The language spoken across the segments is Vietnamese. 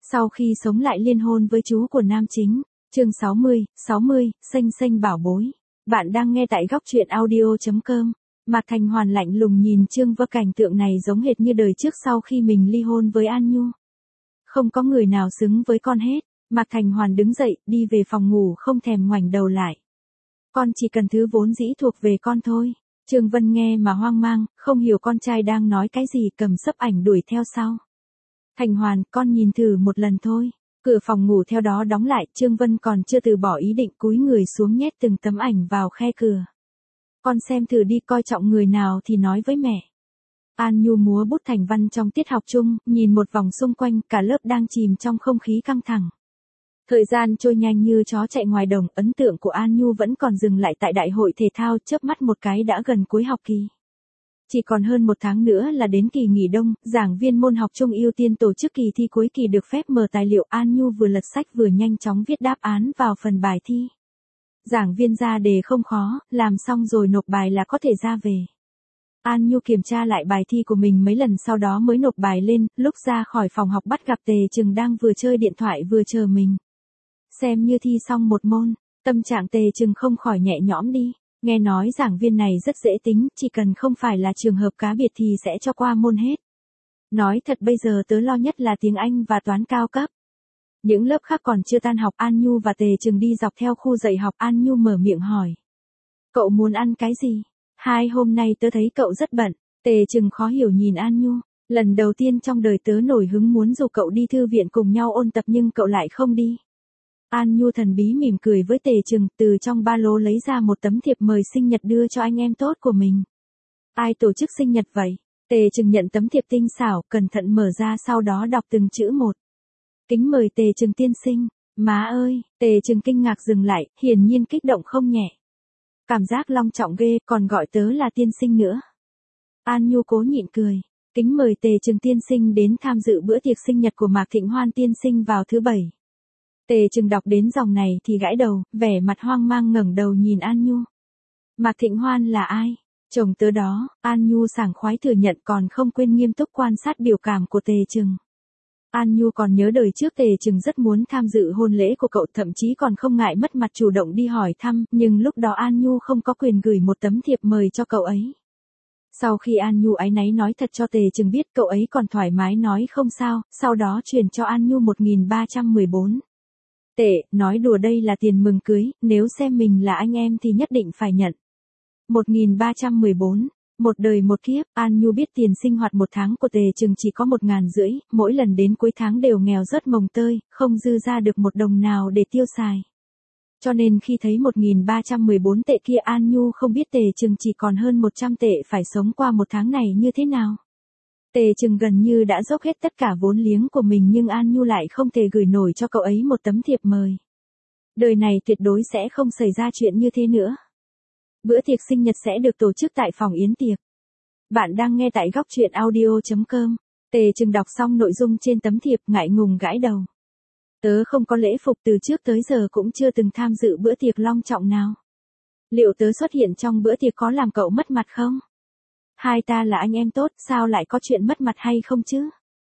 Sau khi sống lại liên hôn với chú của nam chính, chương 60, xanh xanh bảo bối. Bạn đang nghe tại góc truyện audio.com. Mạc Thành Hoàn lạnh lùng nhìn Trương Vơ, cảnh tượng này giống hệt như đời trước sau khi mình ly hôn với An Nhu. Không có người nào xứng với con hết. Mạc Thành Hoàn đứng dậy, đi về phòng ngủ không thèm ngoảnh đầu lại. Con chỉ cần thứ vốn dĩ thuộc về con thôi. Trương Vân nghe mà hoang mang, không hiểu con trai đang nói cái gì, cầm xấp ảnh đuổi theo sau. Thành Hoàn, con nhìn thử một lần thôi. Cửa phòng ngủ theo đó đóng lại, Trương Vân còn chưa từ bỏ ý định, cúi người xuống nhét từng tấm ảnh vào khe cửa. Con xem thử đi, coi trọng người nào thì nói với mẹ. An Nhu múa bút thành văn trong tiết học chung, nhìn một vòng xung quanh, cả lớp đang chìm trong không khí căng thẳng. Thời gian trôi nhanh như chó chạy ngoài đồng, ấn tượng của An Nhu vẫn còn dừng lại tại đại hội thể thao, chớp mắt một cái đã gần cuối học kỳ. Chỉ còn hơn một tháng nữa là đến kỳ nghỉ đông, giảng viên môn học chung ưu tiên tổ chức kỳ thi cuối kỳ được phép mở tài liệu. An Nhu vừa lật sách vừa nhanh chóng viết đáp án vào phần bài thi. Giảng viên ra đề không khó, làm xong rồi nộp bài là có thể ra về. An Nhu kiểm tra lại bài thi của mình mấy lần sau đó mới nộp bài lên, lúc ra khỏi phòng học bắt gặp Tề Trừng đang vừa chơi điện thoại vừa chờ mình. Xem như thi xong một môn, tâm trạng Tề Trừng không khỏi nhẹ nhõm đi. Nghe nói giảng viên này rất dễ tính, chỉ cần không phải là trường hợp cá biệt thì sẽ cho qua môn hết. Nói thật bây giờ tớ lo nhất là tiếng Anh và toán cao cấp. Những lớp khác còn chưa tan học, An Nhu và Tề Trừng đi dọc theo khu dạy học. An Nhu mở miệng hỏi. Cậu muốn ăn cái gì? Hôm nay tớ thấy cậu rất bận. Tề Trừng khó hiểu nhìn An Nhu. Lần đầu tiên trong đời tớ nổi hứng muốn rủ cậu đi thư viện cùng nhau ôn tập nhưng cậu lại không đi. An Nhu thần bí mỉm cười với Tề Trừng, từ trong ba lô lấy ra một tấm thiệp mời sinh nhật đưa cho anh em tốt của mình. Ai tổ chức sinh nhật vậy? Tề Trừng nhận tấm thiệp tinh xảo, cẩn thận mở ra sau đó đọc từng chữ một. Kính mời Tề Trừng tiên sinh. Má ơi, Tề Trừng kinh ngạc dừng lại, hiển nhiên kích động không nhẹ. Cảm giác long trọng ghê, còn gọi tớ là tiên sinh nữa. An Nhu cố nhịn cười. Kính mời Tề Trừng tiên sinh đến tham dự bữa tiệc sinh nhật của Mạc Thịnh Hoan tiên sinh vào thứ Bảy. Tề Trừng đọc đến dòng này thì gãi đầu, vẻ mặt hoang mang ngẩng đầu nhìn An Nhu. Mạc Thịnh Hoan là ai? Chồng tớ đó. An Nhu sảng khoái thừa nhận, còn không quên nghiêm túc quan sát biểu cảm của Tề Trừng. An Nhu còn nhớ đời trước Tề Trừng rất muốn tham dự hôn lễ của cậu, thậm chí còn không ngại mất mặt chủ động đi hỏi thăm, nhưng lúc đó An Nhu không có quyền gửi một tấm thiệp mời cho cậu ấy. Sau khi An Nhu áy náy nói thật cho Tề Trừng biết, cậu ấy còn thoải mái nói không sao, sau đó chuyển cho An Nhu 1314. Tệ, nói đùa đây là tiền mừng cưới, nếu xem mình là anh em thì nhất định phải nhận. 1314, một đời một kiếp. An Nhu biết tiền sinh hoạt một tháng của Tề Trừng chỉ có 1.500, mỗi lần đến cuối tháng đều nghèo rớt mồng tơi, không dư ra được một đồng nào để tiêu xài. Cho nên khi thấy 1314 tệ kia, An Nhu không biết Tề Trừng chỉ còn hơn 100 tệ phải sống qua một tháng này như thế nào. Tề Trừng gần như đã dốc hết tất cả vốn liếng của mình nhưng An Nhu lại không thể gửi nổi cho cậu ấy một tấm thiệp mời. Đời này tuyệt đối sẽ không xảy ra chuyện như thế nữa. Bữa tiệc sinh nhật sẽ được tổ chức tại phòng yến tiệc. Bạn đang nghe tại góc truyện audio.com. Tề Trừng đọc xong nội dung trên tấm thiệp, ngại ngùng gãi đầu. Tớ không có lễ phục, từ trước tới giờ cũng chưa từng tham dự bữa tiệc long trọng nào. Liệu tớ xuất hiện trong bữa tiệc có làm cậu mất mặt không? Hai ta là anh em tốt, sao lại có chuyện mất mặt hay không chứ?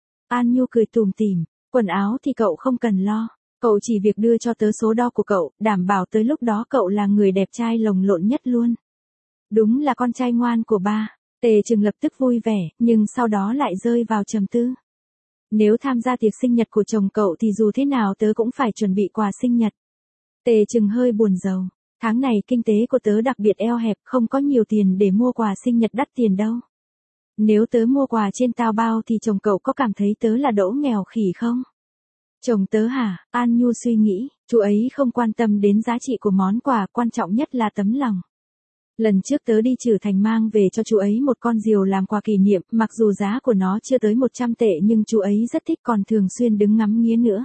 An Nhu cười tủm tỉm, quần áo thì cậu không cần lo, cậu chỉ việc đưa cho tớ số đo của cậu, đảm bảo tới lúc đó cậu là người đẹp trai lồng lộn nhất luôn. Đúng là con trai ngoan của ba. Tề Trừng lập tức vui vẻ, nhưng sau đó lại rơi vào trầm tư. Nếu tham gia tiệc sinh nhật của chồng cậu thì dù thế nào tớ cũng phải chuẩn bị quà sinh nhật. Tề Trừng hơi buồn rầu. Tháng này kinh tế của tớ đặc biệt eo hẹp, không có nhiều tiền để mua quà sinh nhật đắt tiền đâu. Nếu tớ mua quà trên Taobao thì chồng cậu có cảm thấy tớ là đỗ nghèo khỉ không? Chồng tớ hả? An Nhu suy nghĩ, chú ấy không quan tâm đến giá trị của món quà, quan trọng nhất là tấm lòng. Lần trước tớ đi Trử Thành mang về cho chú ấy một con diều làm quà kỷ niệm, mặc dù giá của nó chưa tới 100 tệ nhưng chú ấy rất thích, còn thường xuyên đứng ngắm nghía nữa.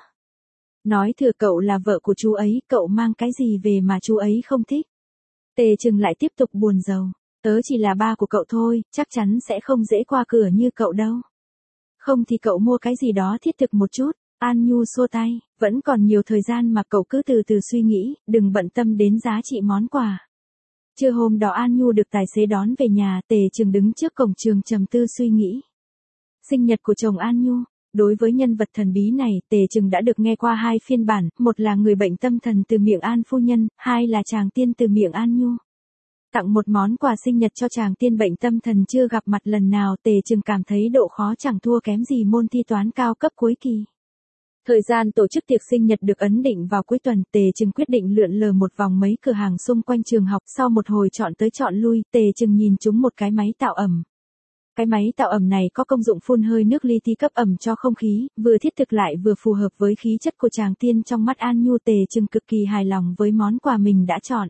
Nói thừa cậu là vợ của chú ấy, cậu mang cái gì về mà chú ấy không thích? Tề Trừng lại tiếp tục buồn rầu. Tớ chỉ là ba của cậu thôi, chắc chắn sẽ không dễ qua cửa như cậu đâu. Không thì cậu mua cái gì đó thiết thực một chút. An Nhu xua tay, vẫn còn nhiều thời gian mà cậu cứ từ từ suy nghĩ, đừng bận tâm đến giá trị món quà. Trưa hôm đó An Nhu được tài xế đón về nhà, Tề Trừng đứng trước cổng trường trầm tư suy nghĩ. Sinh nhật của chồng An Nhu, Đối với nhân vật thần bí này, Tề Trừng đã được nghe qua 2 phiên bản, một là người bệnh tâm thần từ miệng An phu nhân, 2 là chàng tiên từ miệng An Nhu. Tặng một món quà sinh nhật cho chàng tiên bệnh tâm thần chưa gặp mặt lần nào, Tề Trừng cảm thấy độ khó chẳng thua kém gì môn thi toán cao cấp cuối kỳ. Thời gian tổ chức tiệc sinh nhật được ấn định vào cuối tuần, Tề Trừng quyết định lượn lờ một vòng mấy cửa hàng xung quanh trường học, sau một hồi chọn tới chọn lui, Tề Trừng nhìn trúng một cái máy tạo ẩm. Cái máy tạo ẩm này có công dụng phun hơi nước li ti cấp ẩm cho không khí, vừa thiết thực lại vừa phù hợp với khí chất của chàng tiên trong mắt An Nhu. Tề Trừng cực kỳ hài lòng với món quà mình đã chọn.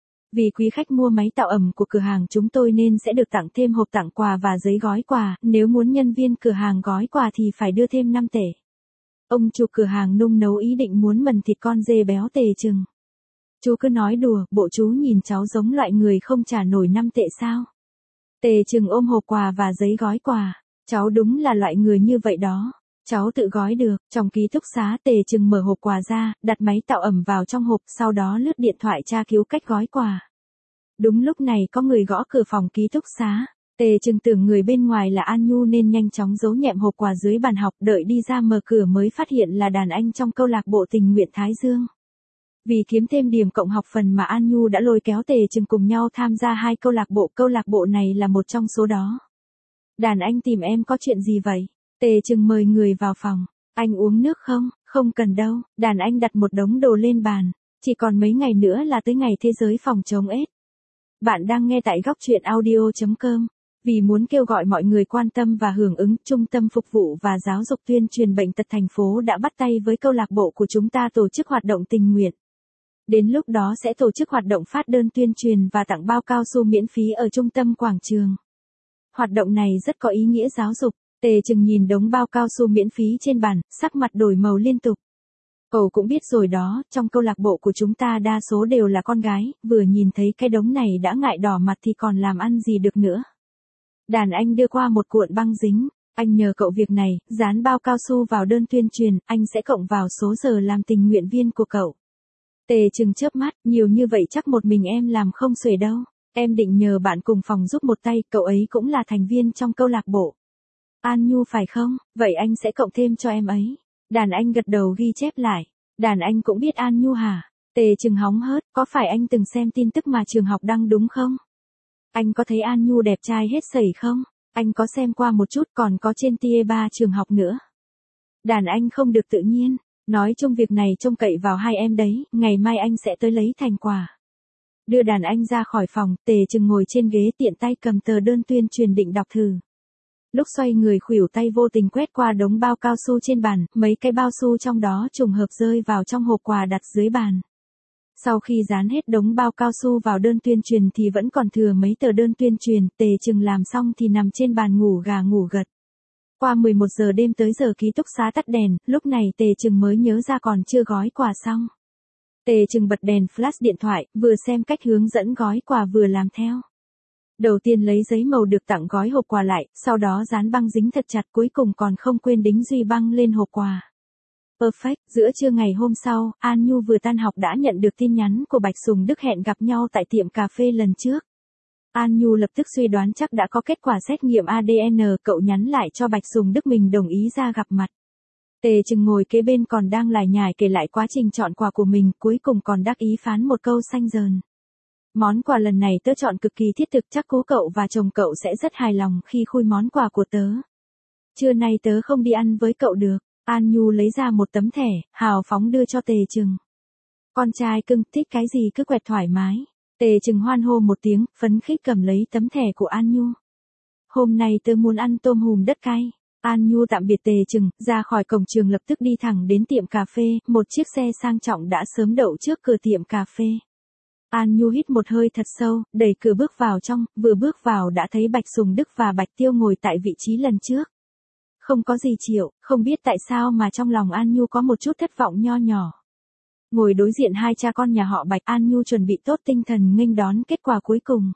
Vì quý khách mua máy tạo ẩm của cửa hàng chúng tôi nên sẽ được tặng thêm hộp tặng quà và giấy gói quà, nếu muốn nhân viên cửa hàng gói quà thì phải đưa thêm 5 tệ. Ông chủ cửa hàng nung nấu ý định muốn mần thịt con dê béo Tề Trừng. Chú cứ nói đùa, bộ chú nhìn cháu giống loại người không trả nổi 5 tệ sao? Tề Trừng ôm hộp quà và giấy gói quà. Cháu đúng là loại người như vậy đó. Cháu tự gói được. Trong ký túc xá, Tề Trừng mở hộp quà ra, đặt máy tạo ẩm vào trong hộp, sau đó lướt điện thoại tra cứu cách gói quà. Đúng lúc này có người gõ cửa phòng ký túc xá. Tề Trừng tưởng người bên ngoài là An Nhu nên nhanh chóng giấu nhẹm hộp quà dưới bàn học, đợi đi ra mở cửa mới phát hiện là đàn anh trong câu lạc bộ tình nguyện Thái Dương. Vì kiếm thêm điểm cộng học phần mà An Nhu đã lôi kéo Tề Trừng cùng nhau tham gia 2 câu lạc bộ này là một trong số đó. Đàn anh tìm em có chuyện gì vậy? Tề Trừng mời người vào phòng. Anh uống nước không? Không cần đâu. Đàn anh đặt một đống đồ lên bàn. Chỉ còn mấy ngày nữa là tới ngày thế giới phòng chống AIDS. Bạn đang nghe tại góc truyện audio.com. Vì muốn kêu gọi mọi người quan tâm và hưởng ứng, Trung tâm Phục vụ và Giáo dục Tuyên truyền Bệnh tật thành phố đã bắt tay với câu lạc bộ của chúng ta tổ chức hoạt động tình nguyện. Đến lúc đó sẽ tổ chức hoạt động phát đơn tuyên truyền và tặng bao cao su miễn phí ở trung tâm quảng trường. Hoạt động này rất có ý nghĩa giáo dục. Tề Trừng nhìn đống bao cao su miễn phí trên bàn, sắc mặt đổi màu liên tục. Cậu cũng biết rồi đó, trong câu lạc bộ của chúng ta đa số đều là con gái, vừa nhìn thấy cái đống này đã ngại đỏ mặt thì còn làm ăn gì được nữa. Đàn anh đưa qua một cuộn băng dính. Anh nhờ cậu việc này, dán bao cao su vào đơn tuyên truyền, anh sẽ cộng vào số giờ làm tình nguyện viên của cậu. Tề Trừng chớp mắt, nhiều như vậy chắc một mình em làm không xuể đâu. Em định nhờ bạn cùng phòng giúp một tay, cậu ấy cũng là thành viên trong câu lạc bộ. An Nhu phải không? Vậy anh sẽ cộng thêm cho em ấy. Đàn anh gật đầu ghi chép lại. Đàn anh cũng biết An Nhu hả? Tề Trừng hóng hớt, có phải anh từng xem tin tức mà trường học đăng đúng không? Anh có thấy An Nhu đẹp trai hết sẩy không? Anh có xem qua một chút, còn có trên TE3 trường học nữa. Đàn anh không được tự nhiên. Nói chung việc này trông cậy vào hai em đấy, ngày mai anh sẽ tới lấy thành quả. Đưa đàn anh ra khỏi phòng, Tề Trừng ngồi trên ghế tiện tay cầm tờ đơn tuyên truyền định đọc thử. Lúc xoay người khuỷu tay vô tình quét qua đống bao cao su trên bàn, mấy cái bao su trong đó trùng hợp rơi vào trong hộp quà đặt dưới bàn. Sau khi dán hết đống bao cao su vào đơn tuyên truyền thì vẫn còn thừa mấy tờ đơn tuyên truyền, Tề Trừng làm xong thì nằm trên bàn ngủ gà ngủ gật. Qua 11 giờ đêm tới giờ ký túc xá tắt đèn, lúc này Tề Trừng mới nhớ ra còn chưa gói quà xong. Tề Trừng bật đèn flash điện thoại, vừa xem cách hướng dẫn gói quà vừa làm theo. Đầu tiên lấy giấy màu được tặng gói hộp quà lại, sau đó dán băng dính thật chặt, cuối cùng còn không quên đính duy băng lên hộp quà. Perfect, giữa trưa ngày hôm sau, An Nhu vừa tan học đã nhận được tin nhắn của Bạch Sùng Đức hẹn gặp nhau tại tiệm cà phê lần trước. An Nhu lập tức suy đoán chắc đã có kết quả xét nghiệm ADN, cậu nhắn lại cho Bạch Sùng Đức mình đồng ý ra gặp mặt. Tề Trừng ngồi kế bên còn đang lải nhải kể lại quá trình chọn quà của mình, cuối cùng còn đắc ý phán một câu xanh dờn. Món quà lần này tớ chọn cực kỳ thiết thực, chắc cố cậu và chồng cậu sẽ rất hài lòng khi khui món quà của tớ. Trưa nay tớ không đi ăn với cậu được. An Nhu lấy ra một tấm thẻ, hào phóng đưa cho Tề Trừng. Con trai cưng, thích cái gì cứ quẹt thoải mái. Tề Trừng hoan hô một tiếng, phấn khích cầm lấy tấm thẻ của An Nhu. Hôm nay tớ muốn ăn tôm hùm đất cay. An Nhu tạm biệt Tề Trừng, ra khỏi cổng trường lập tức đi thẳng đến tiệm cà phê, một chiếc xe sang trọng đã sớm đậu trước cửa tiệm cà phê. An Nhu hít một hơi thật sâu, đẩy cửa bước vào trong, vừa bước vào đã thấy Bạch Sùng Đức và Bạch Tiêu ngồi tại vị trí lần trước. Không có gì Triệu, không biết tại sao mà trong lòng An Nhu có một chút thất vọng nho nhỏ. Ngồi đối diện hai cha con nhà họ Bạch, An Nhu chuẩn bị tốt tinh thần nghênh đón kết quả cuối cùng.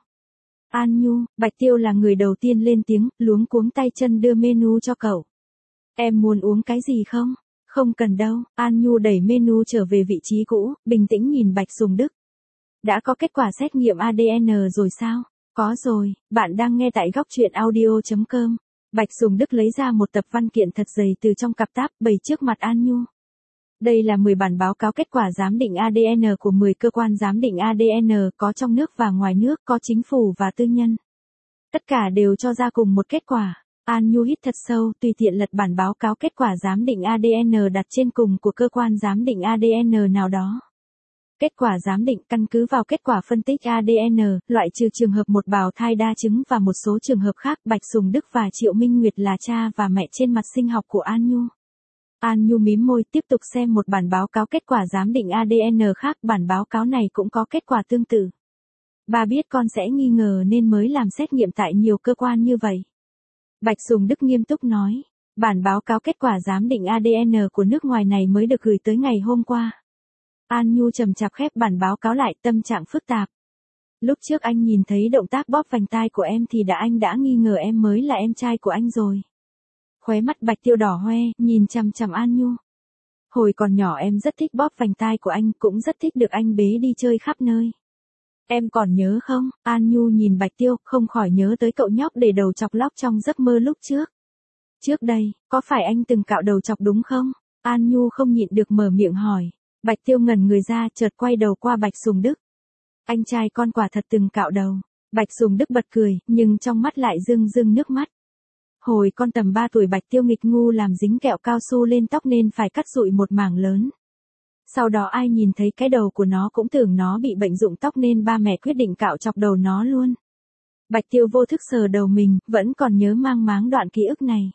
An Nhu, Bạch Tiêu là người đầu tiên lên tiếng, luống cuống tay chân đưa menu cho cậu. Em muốn uống cái gì không? Không cần đâu. An Nhu đẩy menu trở về vị trí cũ, bình tĩnh nhìn Bạch Sùng Đức. Đã có kết quả xét nghiệm ADN rồi sao? Có rồi, bạn đang nghe tại góc truyện audio.com. Bạch Sùng Đức lấy ra một tập văn kiện thật dày từ trong cặp táp bày trước mặt An Nhu. Đây là 10 bản báo cáo kết quả giám định ADN của 10 cơ quan giám định ADN có trong nước và ngoài nước, có chính phủ và tư nhân. Tất cả đều cho ra cùng một kết quả. An Nhu hít thật sâu, tùy tiện lật bản báo cáo kết quả giám định ADN đặt trên cùng của cơ quan giám định ADN nào đó. Kết quả giám định căn cứ vào kết quả phân tích ADN, loại trừ trường hợp một bào thai đa chứng và một số trường hợp khác. Bạch Sùng Đức và Triệu Minh Nguyệt là cha và mẹ trên mặt sinh học của An Nhu. An Nhu mím môi tiếp tục xem một bản báo cáo kết quả giám định ADN khác. Bản báo cáo này cũng có kết quả tương tự. Bà biết con sẽ nghi ngờ nên mới làm xét nghiệm tại nhiều cơ quan như vậy. Bạch Sùng Đức nghiêm túc nói, bản báo cáo kết quả giám định ADN của nước ngoài này mới được gửi tới ngày hôm qua. An Nhu chậm chạp khép bản báo cáo lại, tâm trạng phức tạp. Lúc trước anh nhìn thấy động tác bóp vành tai của em thì anh đã nghi ngờ em mới là em trai của anh rồi. Khóe mắt Bạch Tiêu đỏ hoe, nhìn chằm chằm An Nhu. Hồi còn nhỏ em rất thích bóp vành tai của anh, cũng rất thích được anh bế đi chơi khắp nơi. Em còn nhớ không? An Nhu nhìn Bạch Tiêu, không khỏi nhớ tới cậu nhóc để đầu chọc lóc trong giấc mơ lúc trước. Trước đây, có phải anh từng cạo đầu chọc đúng không? An Nhu không nhịn được mở miệng hỏi. Bạch Tiêu ngẩn người ra, chợt quay đầu qua Bạch Sùng Đức. Anh trai con quả thật từng cạo đầu. Bạch Sùng Đức bật cười, nhưng trong mắt lại rưng rưng nước mắt. Hồi con tầm 3 tuổi Bạch Tiêu nghịch ngu làm dính kẹo cao su lên tóc nên phải cắt rụi một mảng lớn. Sau đó ai nhìn thấy cái đầu của nó cũng tưởng nó bị bệnh rụng tóc nên ba mẹ quyết định cạo chọc đầu nó luôn. Bạch Tiêu vô thức sờ đầu mình, vẫn còn nhớ mang máng đoạn ký ức này.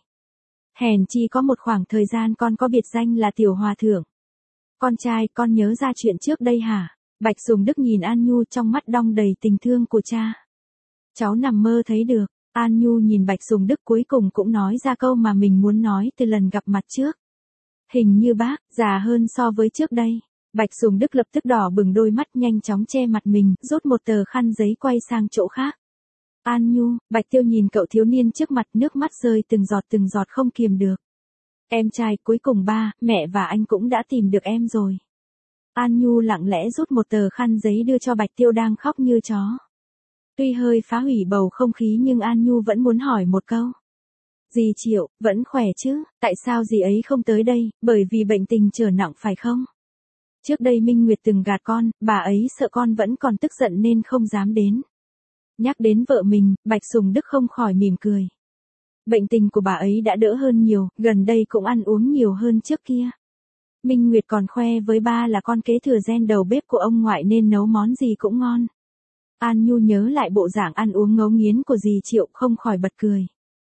Hèn chi có một khoảng thời gian con có biệt danh là Tiểu Hòa Thượng. Con trai, con nhớ ra chuyện trước đây hả? Bạch Sùng Đức nhìn An Nhu trong mắt đong đầy tình thương của cha. Cháu nằm mơ thấy được. An Nhu nhìn Bạch Sùng Đức cuối cùng cũng nói ra câu mà mình muốn nói từ lần gặp mặt trước. Hình như bác, già hơn so với trước đây. Bạch Sùng Đức lập tức đỏ bừng đôi mắt, nhanh chóng che mặt mình, rút một tờ khăn giấy quay sang chỗ khác. An Nhu, Bạch Tiêu nhìn cậu thiếu niên trước mặt, nước mắt rơi từng giọt không kiềm được. Em trai, cuối cùng ba, mẹ và anh cũng đã tìm được em rồi. An Nhu lặng lẽ rút một tờ khăn giấy đưa cho Bạch Tiêu đang khóc như chó. Tuy hơi phá hủy bầu không khí nhưng An Nhu vẫn muốn hỏi một câu. Dì Triệu, vẫn khỏe chứ, tại sao dì ấy không tới đây, bởi vì bệnh tình trở nặng phải không? Trước đây Minh Nguyệt từng gạt con, bà ấy sợ con vẫn còn tức giận nên không dám đến. Nhắc đến vợ mình, Bạch Sùng Đức không khỏi mỉm cười. Bệnh tình của bà ấy đã đỡ hơn nhiều, gần đây cũng ăn uống nhiều hơn trước kia. Minh Nguyệt còn khoe với ba là con kế thừa gen đầu bếp của ông ngoại nên nấu món gì cũng ngon. An Nhu nhớ lại bộ dạng ăn uống ngấu nghiến của dì Triệu, không khỏi bật cười.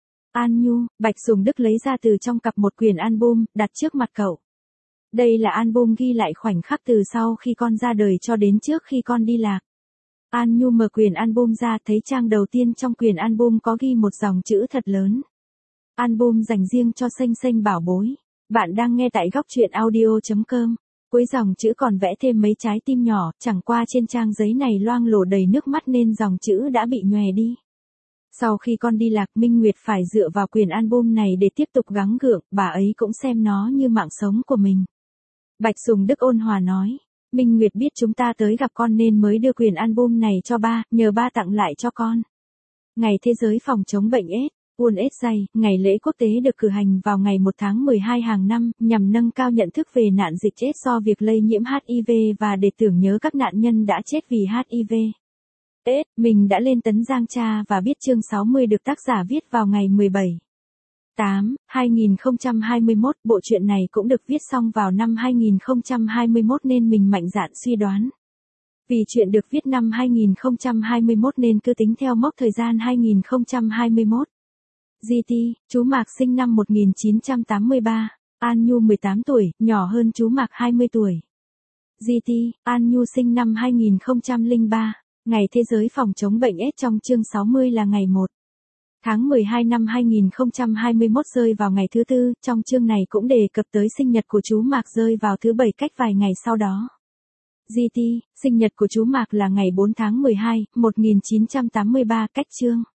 An Nhu, Bạch Sùng Đức lấy ra từ trong cặp một quyển album, đặt trước mặt cậu. Đây là album ghi lại khoảnh khắc từ sau khi con ra đời cho đến trước khi con đi lạc. An Nhu mở quyển album ra, thấy trang đầu tiên trong quyển album có ghi một dòng chữ thật lớn. Album dành riêng cho Xanh Xanh bảo bối. Bạn đang nghe tại góc truyện audio.com. Cuối dòng chữ còn vẽ thêm mấy trái tim nhỏ, chẳng qua trên trang giấy này loang lổ đầy nước mắt nên dòng chữ đã bị nhòe đi. Sau khi con đi lạc, Minh Nguyệt phải dựa vào quyển album này để tiếp tục gắng gượng, bà ấy cũng xem nó như mạng sống của mình. Bạch Sùng Đức ôn hòa nói, Minh Nguyệt biết chúng ta tới gặp con nên mới đưa quyển album này cho ba, nhờ ba tặng lại cho con. Ngày Thế giới phòng chống bệnh AIDS, AIDS, ngày lễ quốc tế được cử hành vào ngày 1 tháng 12 hàng năm, nhằm nâng cao nhận thức về nạn dịch AIDS do việc lây nhiễm HIV và để tưởng nhớ các nạn nhân đã chết vì HIV. Mình đã lên tấn Giang Cha và biết chương 60 được tác giả viết vào ngày 17/8/2021. Bộ truyện này cũng được viết xong vào năm 2021 nên mình mạnh dạn suy đoán. Vì chuyện được viết năm 2021 nên cứ tính theo mốc thời gian 2021. GT, chú Mạc sinh năm 1983, An Nhu 18 tuổi, nhỏ hơn chú Mạc 20 tuổi. GT, An Nhu sinh năm 2003. Ngày Thế giới phòng chống bệnh AIDS trong chương 60 là ngày 1 tháng 12 năm 2021 rơi vào ngày thứ tư, trong chương này cũng đề cập tới sinh nhật của chú Mạc rơi vào thứ Bảy cách vài ngày sau đó. GT, sinh nhật của chú Mạc là ngày 4 tháng 12, 1983 cách chương.